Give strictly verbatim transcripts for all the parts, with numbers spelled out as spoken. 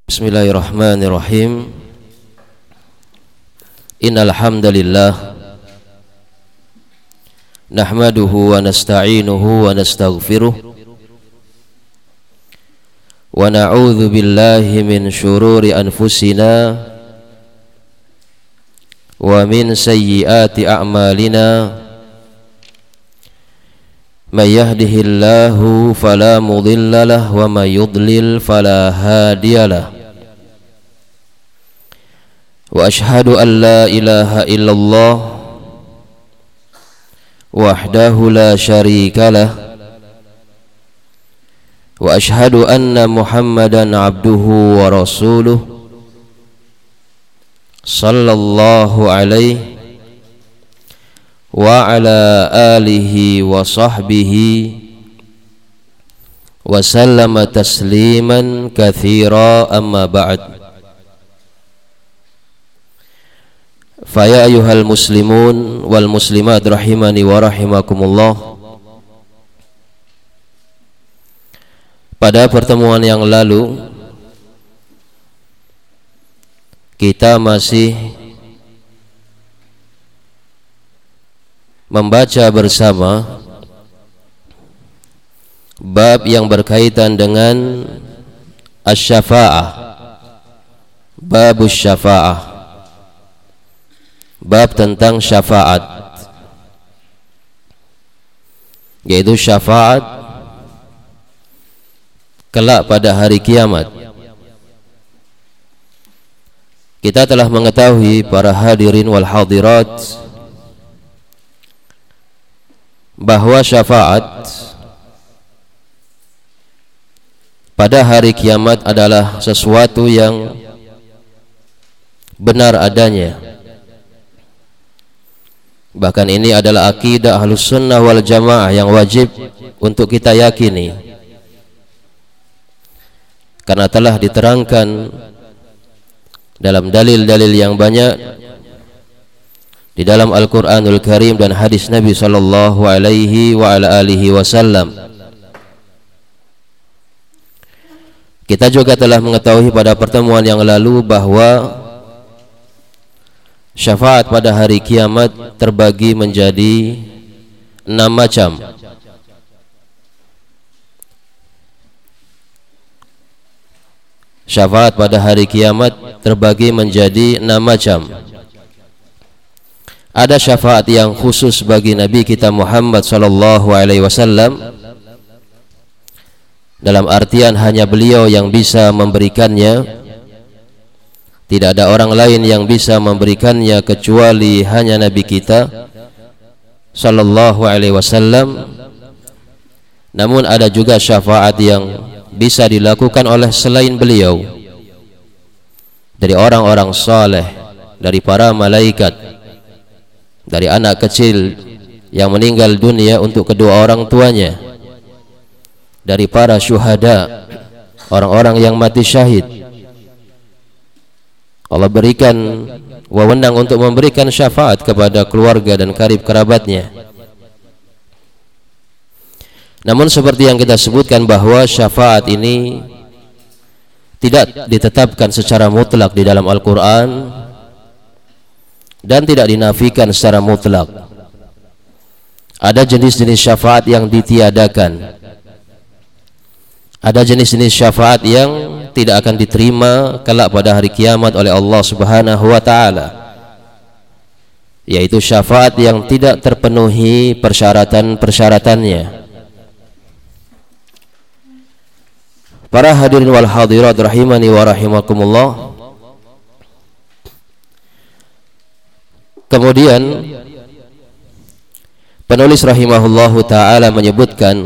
Bismillahirrahmanirrahim. Innal hamdalillah nahmaduhu wa nasta'inuhu wa nastaghfiruh wa na'udzu billahi min syururi anfusina wa min sayyiati a'malina. May yahdihillahu fala mudilla lahu wa may yudlil fala hadiyalah. Wa ashhadu an la ilaha illallah wahdahu la syarika lah wa ashhadu anna Muhammadan abduhu wa rasuluh sallallahu alaihi wa ala alihi wa sahbihi wa sallama tasliman katsira, amma ba'd. Faya ayyuhal muslimun wal muslimat rahimani wa rahimakumullah. Pada pertemuan yang lalu kita masih membaca bersama bab yang berkaitan dengan asy-syafa'ah, babus syafa'ah, bab tentang syafaat, yaitu syafaat kelak pada hari kiamat. Kita telah mengetahui para hadirin wal hadirat bahwa syafaat pada hari kiamat adalah sesuatu yang benar adanya. Bahkan ini adalah akidah Ahlus Sunnah wal Jamaah yang wajib untuk kita yakini, karena telah diterangkan dalam dalil-dalil yang banyak di dalam Al-Qur'anul Karim dan hadis Nabi sallallahu alaihi wa ala alihi wasallam. Kita juga telah mengetahui pada pertemuan yang lalu bahwa syafaat pada hari kiamat terbagi menjadi enam macam. Syafaat pada hari kiamat terbagi menjadi enam macam. Ada syafaat yang khusus bagi Nabi kita Muhammad sallallahu alaihi wasallam, dalam artian hanya beliau yang bisa memberikannya. Tidak ada orang lain yang bisa memberikannya kecuali hanya Nabi kita sallallahu alaihi wasallam. Namun ada juga syafaat yang bisa dilakukan oleh selain beliau, dari orang-orang saleh, dari para malaikat, dari anak kecil yang meninggal dunia untuk kedua orang tuanya, dari para syuhada, orang-orang yang mati syahid. Allah berikan wewenang untuk memberikan syafaat kepada keluarga dan karib kerabatnya. Namun seperti yang kita sebutkan bahwa syafaat ini tidak ditetapkan secara mutlak di dalam Al-Quran dan tidak dinafikan secara mutlak. Ada jenis-jenis syafaat yang ditiadakan, ada jenis-jenis syafaat yang tidak akan diterima kelak pada hari kiamat oleh Allah Subhanahu wa taala, yaitu syafaat yang tidak terpenuhi persyaratan-persyaratannya. Para hadirin wal hadirat rahimani wa rahimakumullah. Kemudian penulis rahimahullahu taala menyebutkan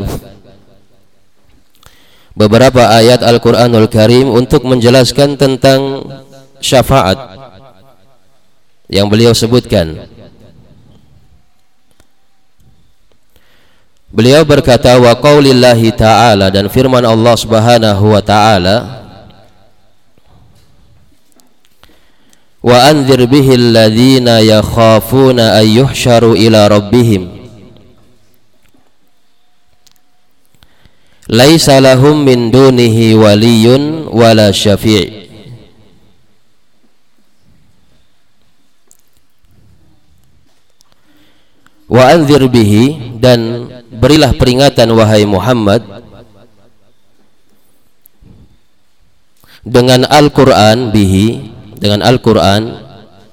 beberapa ayat Al-Quranul Karim untuk menjelaskan tentang syafaat yang beliau sebutkan. Beliau berkata, wa qaulillahi ta'ala, dan firman Allah Subhanahu wa ta'ala, wa anzir bihil ladzina yakhafuna an yuhsyaru ila rabbihim laisa lahum min dunihi waliyun wala syafi'. wa anzir bihi, dan berilah peringatan wahai Muhammad dengan Al-Qur'an, bihi, dengan Al-Qur'an.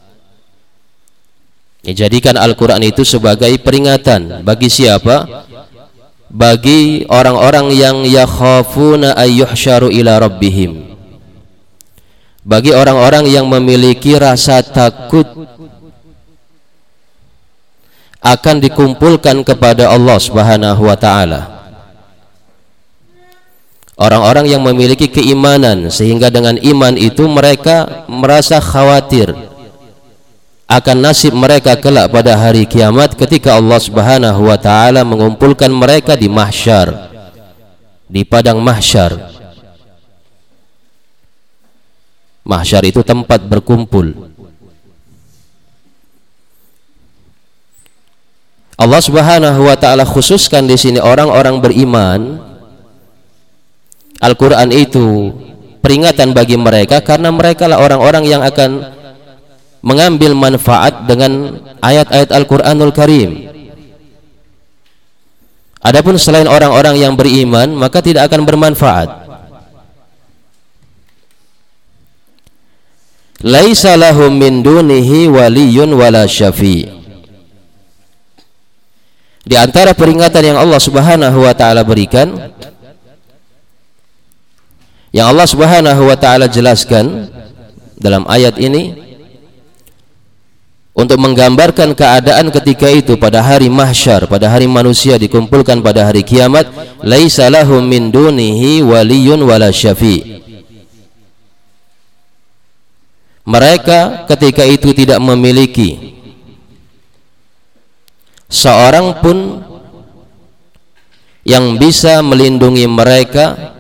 Jadikan Al-Qur'an itu sebagai peringatan bagi siapa? Bagi orang-orang yang yakhafuna ayyuhsyaru ila rabbihim, bagi orang-orang yang memiliki rasa takut akan dikumpulkan kepada Allah Subhanahu wa ta'ala. Orang-orang yang memiliki keimanan, sehingga dengan iman itu mereka merasa khawatir akan nasib mereka kelak pada hari kiamat ketika Allah Subhanahu wa ta'ala mengumpulkan mereka di mahsyar, di padang mahsyar. Mahsyar itu tempat berkumpul. Allah Subhanahu wa ta'ala khususkan di sini orang-orang beriman. Al-Qur'an itu peringatan bagi mereka karena mereka lah orang-orang yang akan mengambil manfaat dengan ayat-ayat Al-Qur'anul Karim. Adapun selain orang-orang yang beriman, maka tidak akan bermanfaat. Laisa lahum min dunihi waliyun wala syafi'. Di antara peringatan yang Allah Subhanahu wa ta'ala berikan, yang Allah Subhanahu wa ta'ala jelaskan dalam ayat ini untuk menggambarkan keadaan ketika itu pada hari mahsyar, pada hari manusia dikumpulkan pada hari kiamat. Laisa lahum min dunihi waliyun wala syafi'. Mereka ketika itu tidak memiliki seorang pun yang bisa melindungi mereka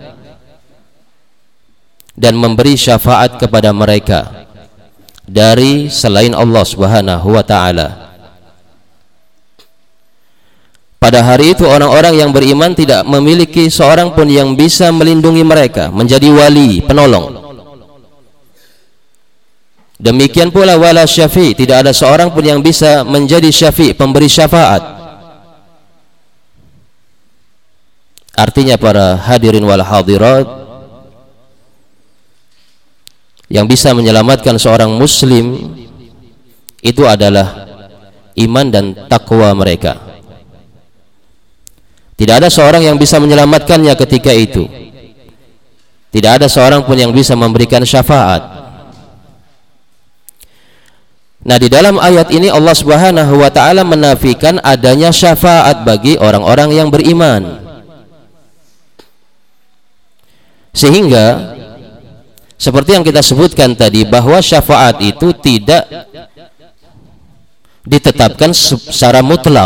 dan memberi syafaat kepada mereka dari selain Allah Subhanahu wa ta'ala. Pada hari itu orang-orang yang beriman tidak memiliki seorang pun yang bisa melindungi mereka, menjadi wali, penolong. Demikian pula wala syafi', tidak ada seorang pun yang bisa menjadi syafi', pemberi syafaat. Artinya para hadirin wal hadirat, yang bisa menyelamatkan seorang muslim itu adalah iman dan takwa mereka. Tidak ada seorang yang bisa menyelamatkannya ketika itu. Tidak ada seorang pun yang bisa memberikan syafaat. Nah, di dalam ayat ini Allah Subhanahu wa ta'ala menafikan adanya syafaat bagi orang-orang yang beriman. Sehingga seperti yang kita sebutkan tadi, bahwa syafaat itu tidak ditetapkan secara mutlak.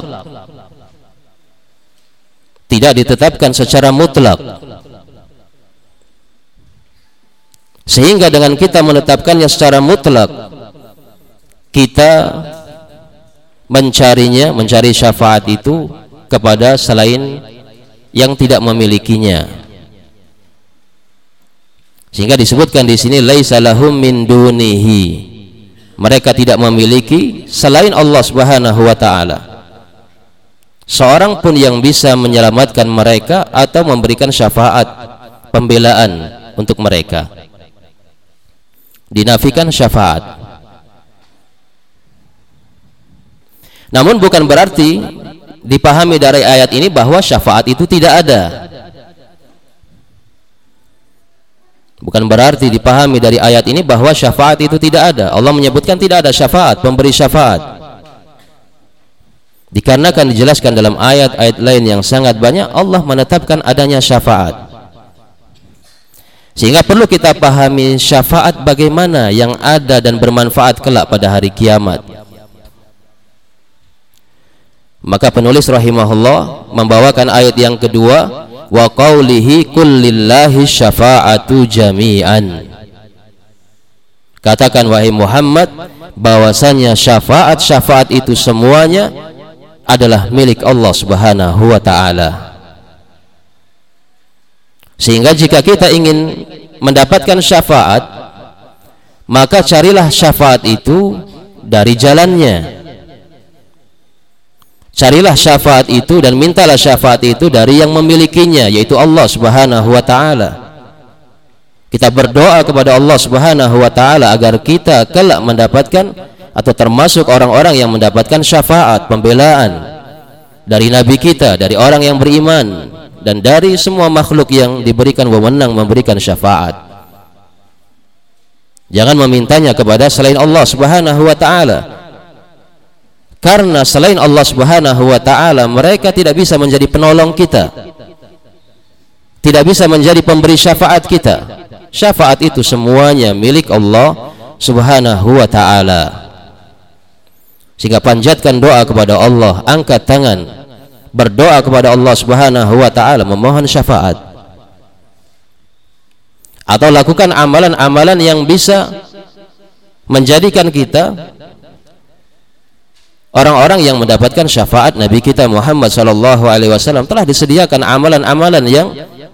Tidak ditetapkan secara mutlak. Sehingga dengan kita menetapkannya secara mutlak, kita mencarinya, mencari syafaat itu kepada selain yang tidak memilikinya. Sehingga disebutkan di sini laisa lahum min dunihi. Mereka tidak memiliki selain Allah Subhanahu wa ta'ala seorang pun yang bisa menyelamatkan mereka atau memberikan syafaat, pembelaan untuk mereka. Dinafikan syafaat. Namun bukan berarti dipahami dari ayat ini bahwa syafaat itu tidak ada. Bukan berarti dipahami dari ayat ini bahwa syafaat itu tidak ada. Allah menyebutkan tidak ada syafaat, pemberi syafaat. Dikarenakan dijelaskan dalam ayat-ayat lain yang sangat banyak, Allah menetapkan adanya syafaat. Sehingga perlu kita pahami syafaat bagaimana yang ada dan bermanfaat kelak pada hari kiamat. Maka penulis rahimahullah membawakan ayat yang kedua, wa qaulihi kullillahi syafa'atu jami'an. Katakan wahai Muhammad bahwasanya syafaat-syafaat itu semuanya adalah milik Allah Subhanahu wa ta'ala. Sehingga jika kita ingin mendapatkan syafaat, maka carilah syafaat itu dari jalannya. Carilah syafaat itu dan mintalah syafaat itu dari yang memilikinya, yaitu Allah Subhanahu wa taala. Kita berdoa kepada Allah Subhanahu wa taala agar kita kelak mendapatkan atau termasuk orang-orang yang mendapatkan syafaat, pembelaan dari nabi kita, dari orang yang beriman, dan dari semua makhluk yang diberikan wewenang memberikan syafaat. Jangan memintanya kepada selain Allah Subhanahu wa taala. Karena selain Allah Subhanahu wa taala mereka tidak bisa menjadi penolong kita, tidak bisa menjadi pemberi syafaat kita. Syafaat itu semuanya milik Allah Subhanahu wa taala. Sehingga panjatkan doa kepada Allah, angkat tangan, berdoa kepada Allah Subhanahu wa taala memohon syafaat. Atau lakukan amalan-amalan yang bisa menjadikan kita orang-orang yang mendapatkan syafaat Nabi kita Muhammad sallallahu alaihi wasallam. Telah disediakan amalan-amalan yang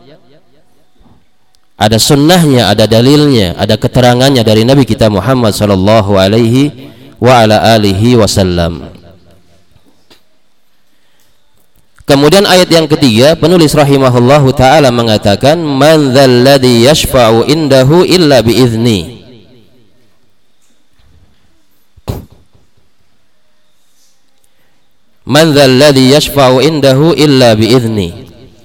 ada sunnahnya, ada dalilnya, ada keterangannya dari Nabi kita Muhammad sallallahu alaihi wa ala alihi wasallam. Kemudian ayat yang ketiga, penulis rahimahullahu taala mengatakan, man dzalladzi yashfa'u indahu illa biizni. Man dzalladzi yashfa'u indahu illa biizni.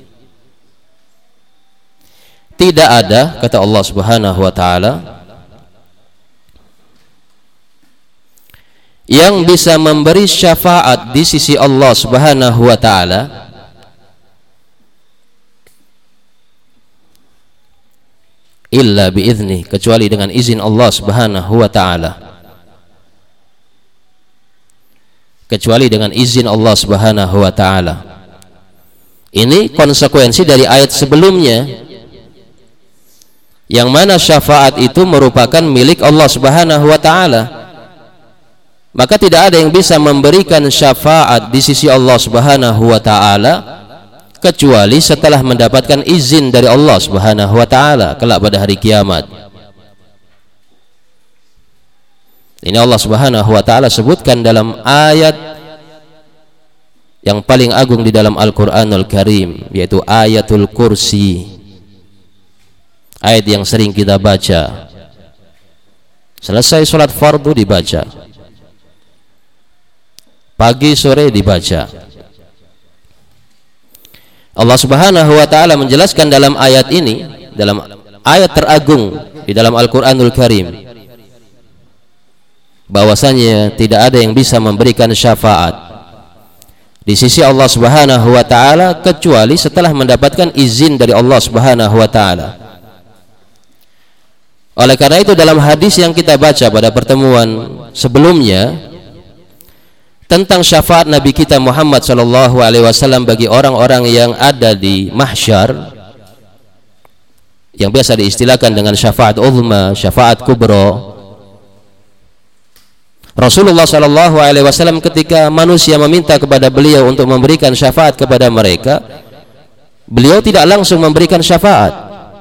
Tidak ada, kata Allah Subhanahu wa taala, yang bisa memberi syafaat di sisi Allah Subhanahu wa taala illa biizni, kecuali dengan izin Allah Subhanahu wa taala. Kecuali dengan izin Allah Subhanahu wa taala. Ini konsekuensi dari ayat sebelumnya, yang mana syafaat itu merupakan milik Allah Subhanahu wa taala. Maka tidak ada yang bisa memberikan syafaat di sisi Allah Subhanahu wa taala kecuali setelah mendapatkan izin dari Allah Subhanahu wa taala kelak pada hari kiamat. Ini Allah Subhanahu wa taala sebutkan dalam ayat yang paling agung di dalam Al-Qur'anul Karim, yaitu ayatul kursi. Ayat yang sering kita baca. Selesai sholat fardu dibaca, pagi sore dibaca. Allah Subhanahu wa taala menjelaskan dalam ayat ini, dalam ayat teragung di dalam Al-Qur'anul Karim, bahwasanya tidak ada yang bisa memberikan syafaat di sisi Allah Subhanahu wa taala kecuali setelah mendapatkan izin dari Allah Subhanahu wa taala. Oleh karena itu dalam hadis yang kita baca pada pertemuan sebelumnya tentang syafaat Nabi kita Muhammad sallallahu alaihi wasallam bagi orang-orang yang ada di mahsyar, yang biasa diistilahkan dengan syafaat uzma, syafaat kubra, Rasulullah sallallahu alaihi wasallam ketika manusia meminta kepada beliau untuk memberikan syafaat kepada mereka, beliau tidak langsung memberikan syafaat,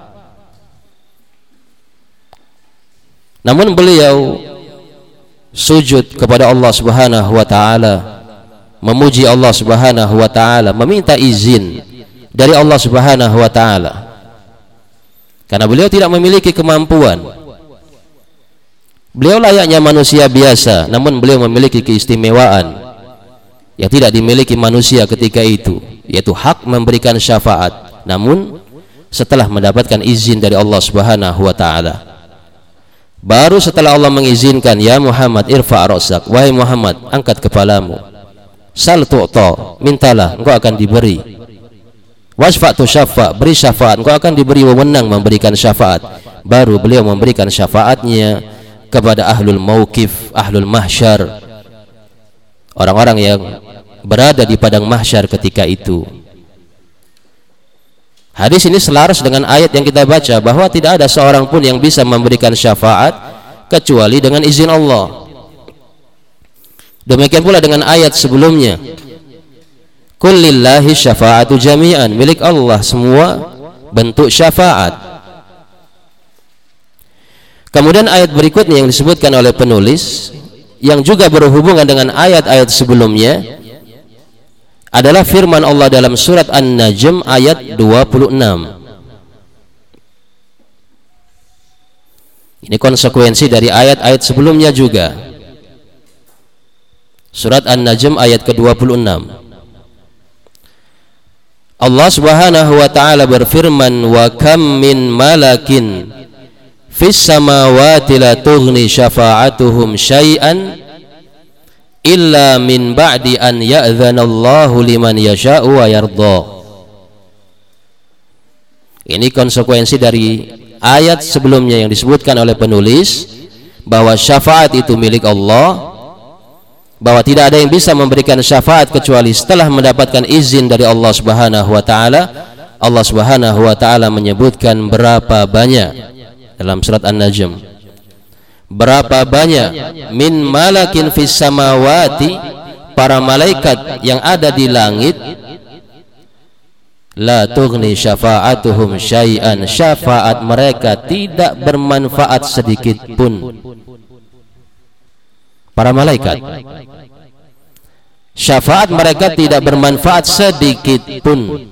namun beliau sujud kepada Allah Subhanahu wa taala, memuji Allah Subhanahu wa taala, meminta izin dari Allah Subhanahu wa taala. Karena beliau tidak memiliki kemampuan. Beliau layaknya manusia biasa, namun beliau memiliki keistimewaan yang tidak dimiliki manusia ketika itu, yaitu hak memberikan syafaat, namun setelah mendapatkan izin dari Allah Subhanahu wa taala. Baru setelah Allah mengizinkan, ya Muhammad irfa' ra'sak, wahai Muhammad angkat kepalamu, sal tu'ta, mintalah engkau akan diberi, wasfa' tu syafa', beri syafaat, engkau akan diberi wewenang memberikan syafaat. Baru beliau memberikan syafaatnya kepada ahlul mauqif, ahlul mahsyar, orang-orang yang berada di padang mahsyar ketika itu. Hadis ini selaras dengan ayat yang kita baca, bahwa tidak ada seorang pun yang bisa memberikan syafaat kecuali dengan izin Allah. Demikian pula dengan ayat sebelumnya, qul lillahi syafa'atu jami'an, milik Allah semua bentuk syafaat. Kemudian ayat berikutnya yang disebutkan oleh penulis, yang juga berhubungan dengan ayat-ayat sebelumnya, adalah firman Allah dalam surat An-Najm ayat dua puluh enam. Ini konsekuensi dari ayat-ayat sebelumnya juga. Surat An-Najm ayat ke dua puluh enam. Allah Subhanahu wa taala berfirman, wa kam min malakin fis samawati la tughni syafa'atuhum syai'an illa min ba'di an ya'dhanallahu liman yasha'u wa yardha. Ini konsekuensi dari ayat sebelumnya yang disebutkan oleh penulis, bahwa syafaat itu milik Allah, bahwa tidak ada yang bisa memberikan syafaat kecuali setelah mendapatkan izin dari Allah Subhanahu wa taala. Allah Subhanahu wa taala menyebutkan berapa banyak dalam surat An-Najm. Berapa banyak min malakin fis samawati, para malaikat yang ada di langit, la tughni syafa'atuhum syai'an, syafaat mereka tidak bermanfaat sedikit pun. Para malaikat, syafaat mereka tidak bermanfaat sedikit pun.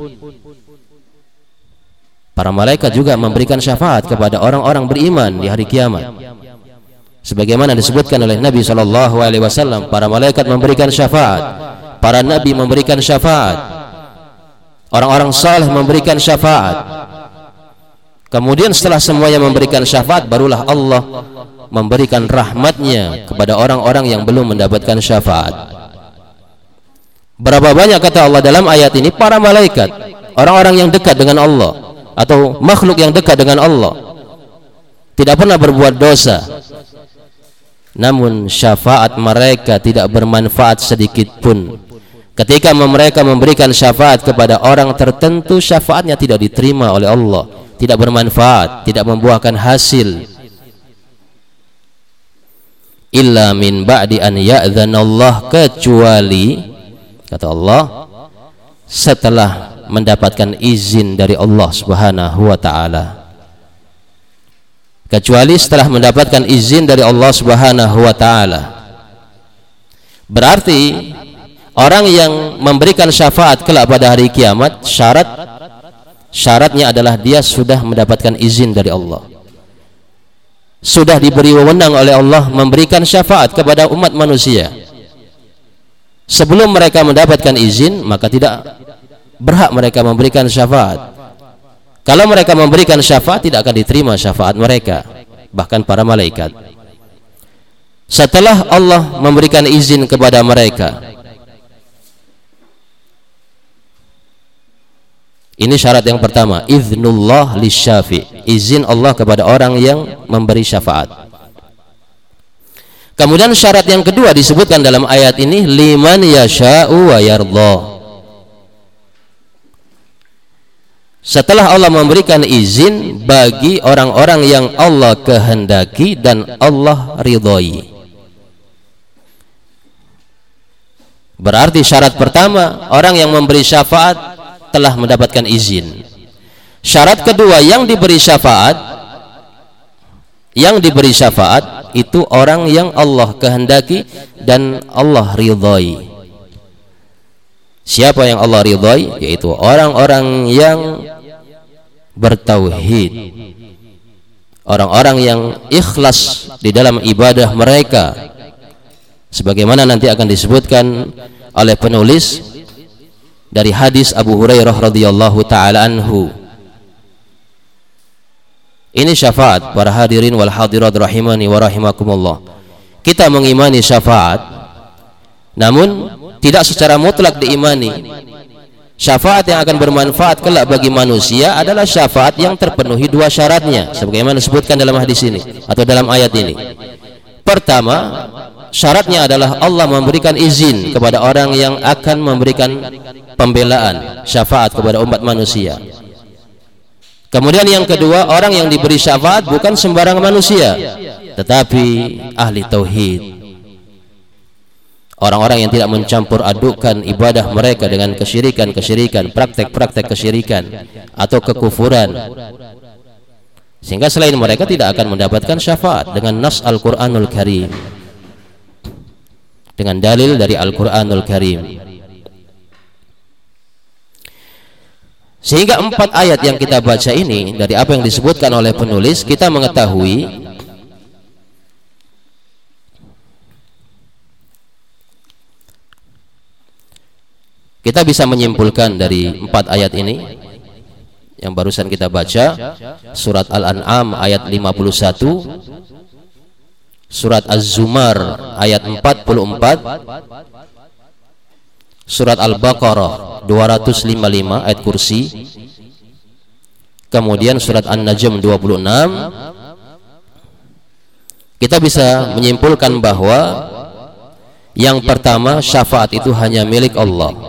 Para malaikat juga memberikan syafaat kepada orang-orang beriman di hari kiamat. Sebagaimana disebutkan oleh Nabi shallallahu alaihi wasallam, para malaikat memberikan syafaat, para nabi memberikan syafaat, orang-orang saleh memberikan syafaat. Kemudian setelah semuanya memberikan syafaat, barulah Allah memberikan rahmatnya kepada orang-orang yang belum mendapatkan syafaat. Berapa banyak kata Allah dalam ayat ini, para malaikat, orang-orang yang dekat dengan Allah atau makhluk yang dekat dengan Allah, tidak pernah berbuat dosa, namun syafaat mereka tidak bermanfaat sedikit pun. Ketika mereka memberikan syafaat kepada orang tertentu, syafaatnya tidak diterima oleh Allah, tidak bermanfaat, tidak membuahkan hasil. Illa min ba'di an ya'dhanallah, kecuali kata Allah setelah mendapatkan izin dari Allah Subhanahu wa taala. Kecuali setelah mendapatkan izin dari Allah Subhanahu wa taala. Berarti orang yang memberikan syafaat kelak pada hari kiamat, syarat syaratnya adalah dia sudah mendapatkan izin dari Allah, sudah diberi wewenang oleh Allah memberikan syafaat kepada umat manusia. Sebelum mereka mendapatkan izin, maka tidak berhak mereka memberikan syafaat. Kalau mereka memberikan syafaat, tidak akan diterima syafaat mereka, bahkan para malaikat. Setelah Allah memberikan izin kepada mereka, ini syarat yang pertama, iznullah lisyafi, izin Allah kepada orang yang memberi syafaat. Kemudian syarat yang kedua disebutkan dalam ayat ini, liman yasha'u wa yardha. Setelah Allah memberikan izin bagi orang-orang yang Allah kehendaki dan Allah ridhoi. Berarti syarat pertama, orang yang memberi syafaat telah mendapatkan izin. Syarat kedua, yang diberi syafaat, yang diberi syafaat itu orang yang Allah kehendaki dan Allah ridhoi. Siapa yang Allah ridhoi? Yaitu orang-orang yang bertauhid, orang-orang yang ikhlas di dalam ibadah mereka, sebagaimana nanti akan disebutkan oleh penulis dari hadis Abu Hurairah radhiyallahu taala anhu. Ini syafaat, para hadirin wal hadirat rahimani wa rahimakumullah. Kita mengimani syafaat, namun tidak secara mutlak diimani. Syafaat yang akan bermanfaat kelak bagi manusia adalah syafaat yang terpenuhi dua syaratnya, sebagaimana disebutkan dalam hadis ini atau dalam ayat ini. Pertama, syaratnya adalah Allah memberikan izin kepada orang yang akan memberikan pembelaan syafaat kepada umat manusia. Kemudian yang kedua, orang yang diberi syafaat bukan sembarang manusia, tetapi ahli tauhid, orang-orang yang tidak mencampur adukan ibadah mereka dengan kesyirikan-kesyirikan, praktek-praktek kesyirikan atau kekufuran, sehingga selain mereka tidak akan mendapatkan syafaat dengan nas Al-Quranul Karim, dengan dalil dari Al-Quranul Karim. Sehingga empat ayat yang kita baca ini dari apa yang disebutkan oleh penulis, kita mengetahui kita bisa menyimpulkan dari empat ayat ini yang barusan kita baca, surat Al-An'am ayat lima puluh satu, surat Az-Zumar ayat empat puluh empat, surat Al-Baqarah dua ratus lima puluh lima ayat kursi, kemudian surat An-Najm dua puluh enam. Kita bisa menyimpulkan bahwa yang pertama, syafaat itu hanya milik Allah.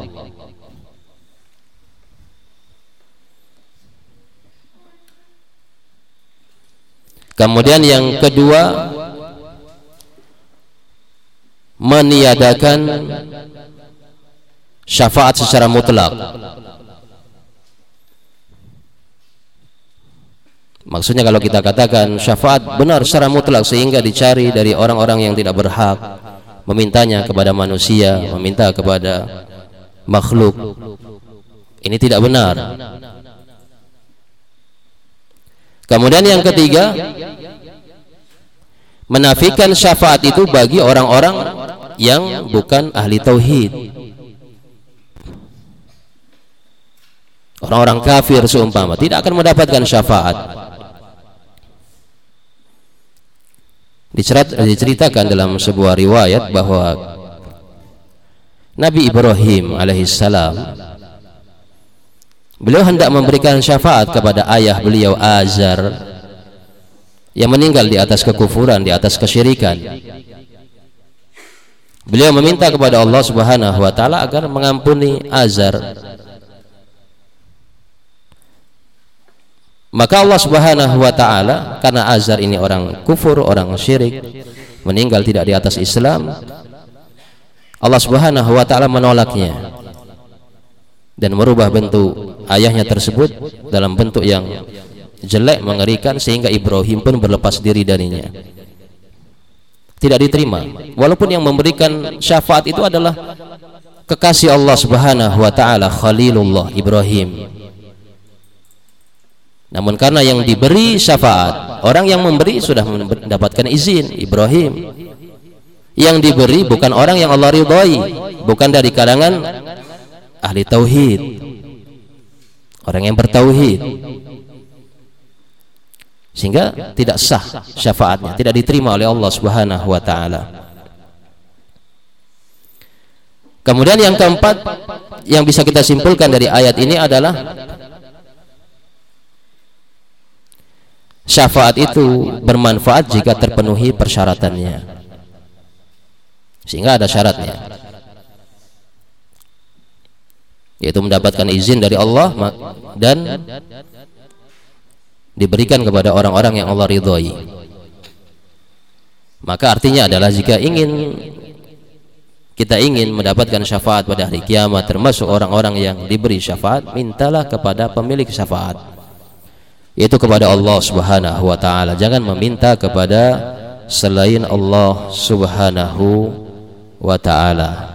Kemudian yang kedua, meniadakan syafaat secara mutlak. Maksudnya kalau kita katakan syafaat benar secara mutlak sehingga dicari dari orang-orang yang tidak berhak, memintanya kepada manusia, meminta kepada makhluk, ini tidak benar. Kemudian yang ketiga, menafikan syafaat itu bagi orang-orang yang bukan ahli tauhid, orang-orang kafir seumpama, tidak akan mendapatkan syafaat. Diceritakan dalam sebuah riwayat bahwa Nabi Ibrahim alaihissalam, beliau hendak memberikan syafaat kepada ayah beliau Azar yang meninggal di atas kekufuran, di atas kesyirikan. Beliau meminta kepada Allah Subhanahu wa taala agar mengampuni Azar. Maka Allah Subhanahu wa taala, karena Azar ini orang kufur, orang syirik, meninggal tidak di atas Islam, Allah Subhanahu wa taala menolaknya dan merubah bentuk ayahnya tersebut dalam bentuk yang jelek, mengerikan, sehingga Ibrahim pun berlepas diri darinya. Tidak diterima, walaupun yang memberikan syafaat itu adalah kekasih Allah Subhanahu wa taala, Khalilullah Ibrahim. Namun karena yang diberi syafaat, orang yang memberi sudah mendapatkan izin, Ibrahim. Yang diberi bukan orang yang Allah ridhai, bukan dari kalangan ahli tauhid, orang yang bertauhid, sehingga tidak sah syafaatnya, tidak diterima oleh Allah Subhanahu wa taala. Kemudian yang keempat yang bisa kita simpulkan dari ayat ini adalah syafaat itu bermanfaat jika terpenuhi persyaratannya, sehingga ada syaratnya, yaitu mendapatkan izin dari Allah dan diberikan kepada orang-orang yang Allah ridhoi. Maka artinya adalah jika ingin kita ingin mendapatkan syafaat pada hari kiamat, termasuk orang-orang yang diberi syafaat, mintalah kepada pemilik syafaat, yaitu kepada Allah Subhanahu wa taala. Jangan meminta kepada selain Allah Subhanahu wa taala.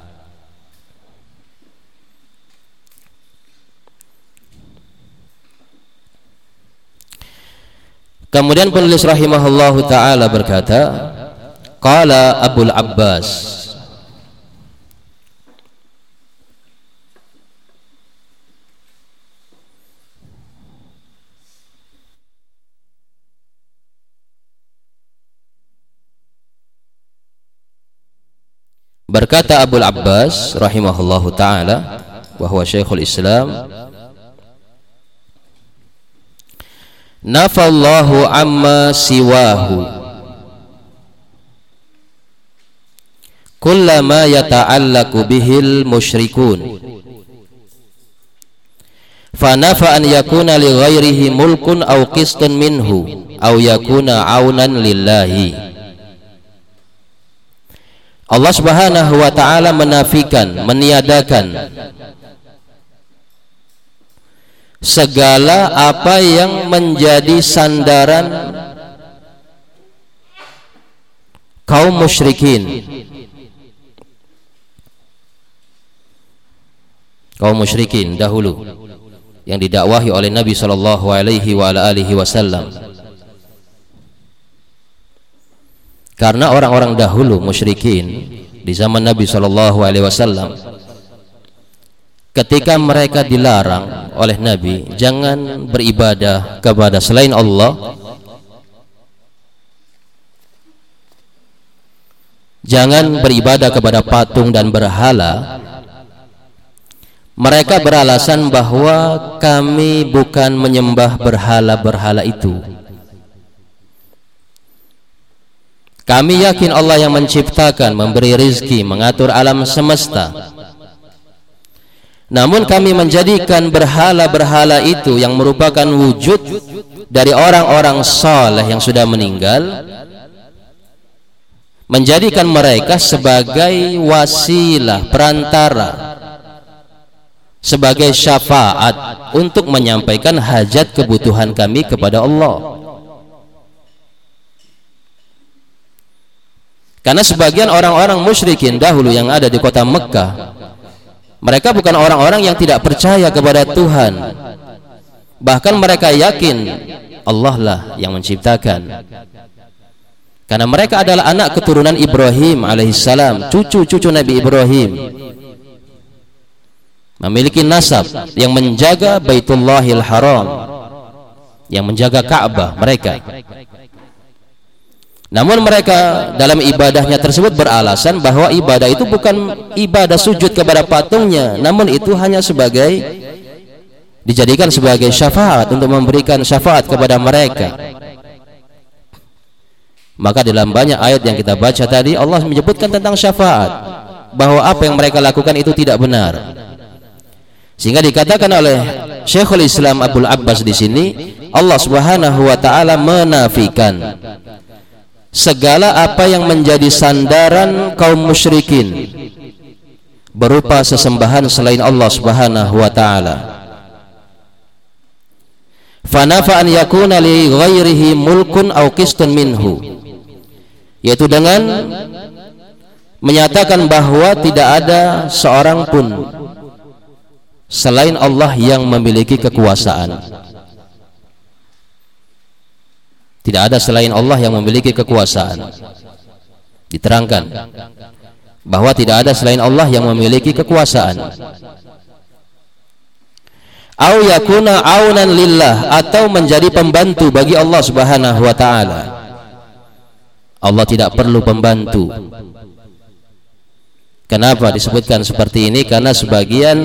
Kemudian penulis rahimahullahu taala berkata, qala Abul Abbas, berkata Abul Abbas rahimahullahu taala, bahwa Syekhul Islam, nafallahu amma siwahu kullama yata'allaku bihil musyrikun, fanafa an yakuna li ghairihi mulkun aw qistun minhu aw yakuna aunan lillahi. Allah Subhanahu wa taala menafikan, meniadakan segala apa yang menjadi sandaran kaum musyrikin. Kaum musyrikin dahulu, yang didakwahi oleh Nabi sallallahu alaihi wa ala alihi wasallam. Karena orang-orang dahulu musyrikin di zaman Nabi sallallahu alaihi wasallam, ketika mereka dilarang oleh Nabi jangan beribadah kepada selain Allah, jangan beribadah kepada patung dan berhala, mereka beralasan bahwa kami bukan menyembah berhala-berhala itu. Kami yakin Allah yang menciptakan, memberi rizki, mengatur alam semesta. Namun kami menjadikan berhala-berhala itu yang merupakan wujud dari orang-orang saleh yang sudah meninggal, menjadikan mereka sebagai wasilah, perantara, sebagai syafaat untuk menyampaikan hajat kebutuhan kami kepada Allah. Karena sebagian orang-orang musyrikin dahulu yang ada di kota Mekah, mereka bukan orang-orang yang tidak percaya kepada Tuhan, bahkan mereka yakin Allah lah yang menciptakan. Karena mereka adalah anak keturunan Ibrahim alaihissalam, cucu-cucu Nabi Ibrahim, memiliki nasab yang menjaga Baitullahil Haram, yang menjaga Ka'bah mereka. Namun mereka dalam ibadahnya tersebut beralasan bahwa ibadah itu bukan ibadah sujud kepada patungnya, namun itu hanya sebagai dijadikan sebagai syafaat, untuk memberikan syafaat kepada mereka. Maka dalam banyak ayat yang kita baca tadi, Allah menyebutkan tentang syafaat, bahwa apa yang mereka lakukan itu tidak benar. Sehingga dikatakan oleh Syekhul Islam Abdul Abbas di sini, Allah Subhanahu wa taala menafikan segala apa yang menjadi sandaran kaum musyrikin berupa sesembahan selain Allah Subhanahu wa taala. Fanafa an yakuna li ghairihi mulkun aw qistun minhu, yaitu dengan menyatakan bahwa tidak ada seorang pun selain Allah yang memiliki kekuasaan. Tidak ada selain Allah yang memiliki kekuasaan. Diterangkan bahwa tidak ada selain Allah yang memiliki kekuasaan. Au yakuna aunan lillah, atau menjadi pembantu bagi Allah Subhanahu wa taala. Allah tidak perlu pembantu. Kenapa disebutkan seperti ini? Karena sebagian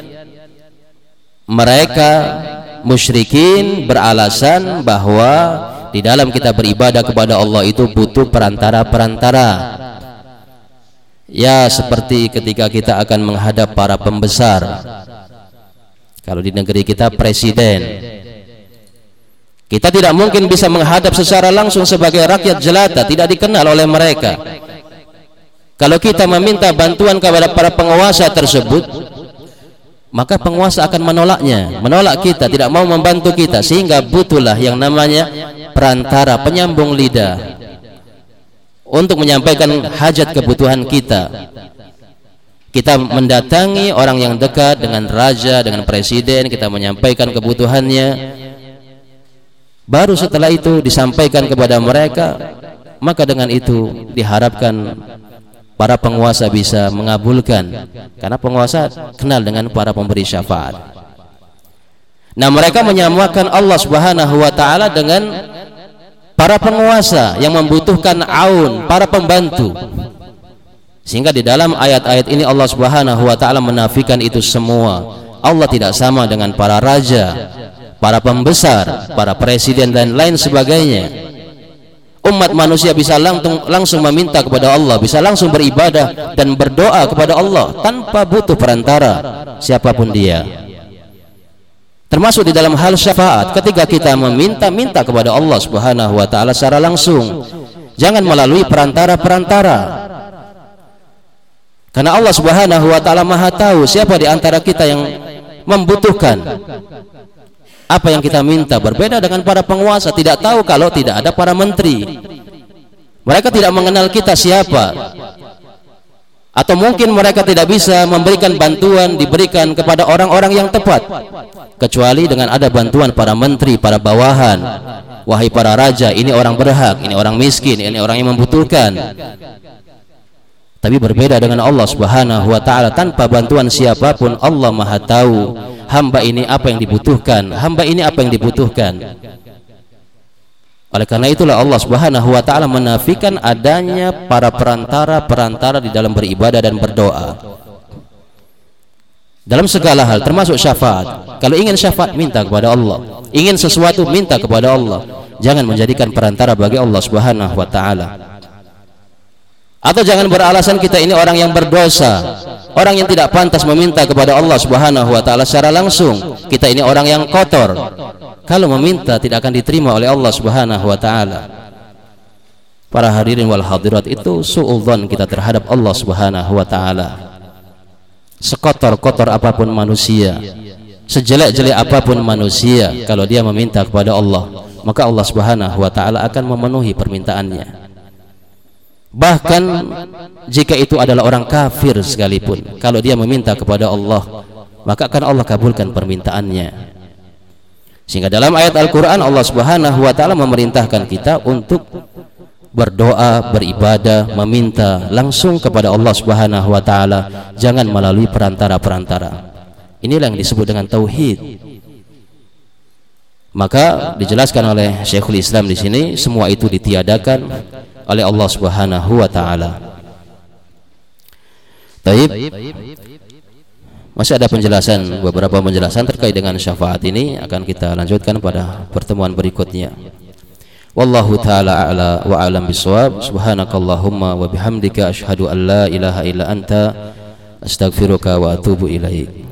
mereka musyrikin beralasan bahwa di dalam kita beribadah kepada Allah itu butuh perantara-perantara. Ya, seperti ketika kita akan menghadap para pembesar. Kalau di negeri kita presiden, kita tidak mungkin bisa menghadap secara langsung sebagai rakyat jelata, tidak dikenal oleh mereka. Kalau kita meminta bantuan kepada para penguasa tersebut, maka penguasa akan menolaknya, menolak kita, tidak mau membantu kita, sehingga butuhlah yang namanya perantara, penyambung lidah untuk menyampaikan hajat kebutuhan kita. Kita mendatangi orang yang dekat dengan raja, dengan presiden, kita menyampaikan kebutuhannya. Baru setelah itu disampaikan kepada mereka, maka dengan itu diharapkan para penguasa bisa mengabulkan, karena penguasa kenal dengan para pemberi syafaat. Nah, mereka menyamakan Allah Subhanahu wa taala dengan para penguasa yang membutuhkan aun, para pembantu. Sehingga di dalam ayat-ayat ini Allah Subhanahu wa taala menafikan itu semua. Allah tidak sama dengan para raja, para pembesar, para presiden dan lain sebagainya. Umat manusia bisa langsung, langsung meminta kepada Allah, bisa langsung beribadah dan berdoa kepada Allah tanpa butuh perantara siapapun dia. Termasuk di dalam hal syafaat, ketika kita meminta-minta kepada Allah Subhanahu wa taala secara langsung, jangan melalui perantara-perantara. Karena Allah Subhanahu wa taala Maha tahu siapa di antara kita yang membutuhkan apa yang kita minta. Berbeda dengan para penguasa, tidak tahu kalau tidak ada para menteri. Mereka tidak mengenal kita siapa. Atau mungkin mereka tidak bisa memberikan bantuan diberikan kepada orang-orang yang tepat, kecuali dengan ada bantuan para menteri, para bawahan. Wahai para raja, ini orang berhak, ini orang miskin, ini orang yang membutuhkan. Tapi berbeda dengan Allah Subhanahu wa ta'ala, tanpa bantuan siapapun Allah Maha tahu hamba ini apa yang dibutuhkan, hamba ini apa yang dibutuhkan. Oleh karena itulah Allah Subhanahu wa ta'ala menafikan adanya para perantara-perantara di dalam beribadah dan berdoa dalam segala hal, termasuk syafaat. Kalau ingin syafaat, minta kepada Allah. Ingin sesuatu, minta kepada Allah. Jangan menjadikan perantara bagi Allah Subhanahu wa ta'ala. Atau jangan beralasan kita ini orang yang berdosa, orang yang tidak pantas meminta kepada Allah Subhanahu wa ta'ala secara langsung. Kita ini orang yang kotor, kalau meminta tidak akan diterima oleh Allah Subhanahu wa ta'ala. Para hadirin wal hadirat, itu suudzon kita terhadap Allah Subhanahu wa ta'ala. Sekotor-kotor apapun manusia, sejelek-jelek apapun manusia, kalau dia meminta kepada Allah, maka Allah Subhanahu wa ta'ala akan memenuhi permintaannya. Bahkan jika itu adalah orang kafir sekalipun, kalau dia meminta kepada Allah, maka akan Allah kabulkan permintaannya. Sehingga dalam ayat Al-Quran Allah Subhanahu wa ta'ala memerintahkan kita untuk berdoa, beribadah, meminta langsung kepada Allah Subhanahu wa ta'ala, jangan melalui perantara-perantara. Inilah yang disebut dengan tauhid. Maka dijelaskan oleh Syekhul Islam di sini, semua itu ditiadakan oleh Allah Subhanahu wa ta'ala. Taib. Masih ada penjelasan, beberapa penjelasan terkait dengan syafaat ini akan kita lanjutkan pada pertemuan berikutnya. Wallahu ta'ala a'la wa a'lam bisawab. Subhanakallahumma wa bihamdika asyhadu an la ilaha illa anta astaghfiruka wa atubu ilaik.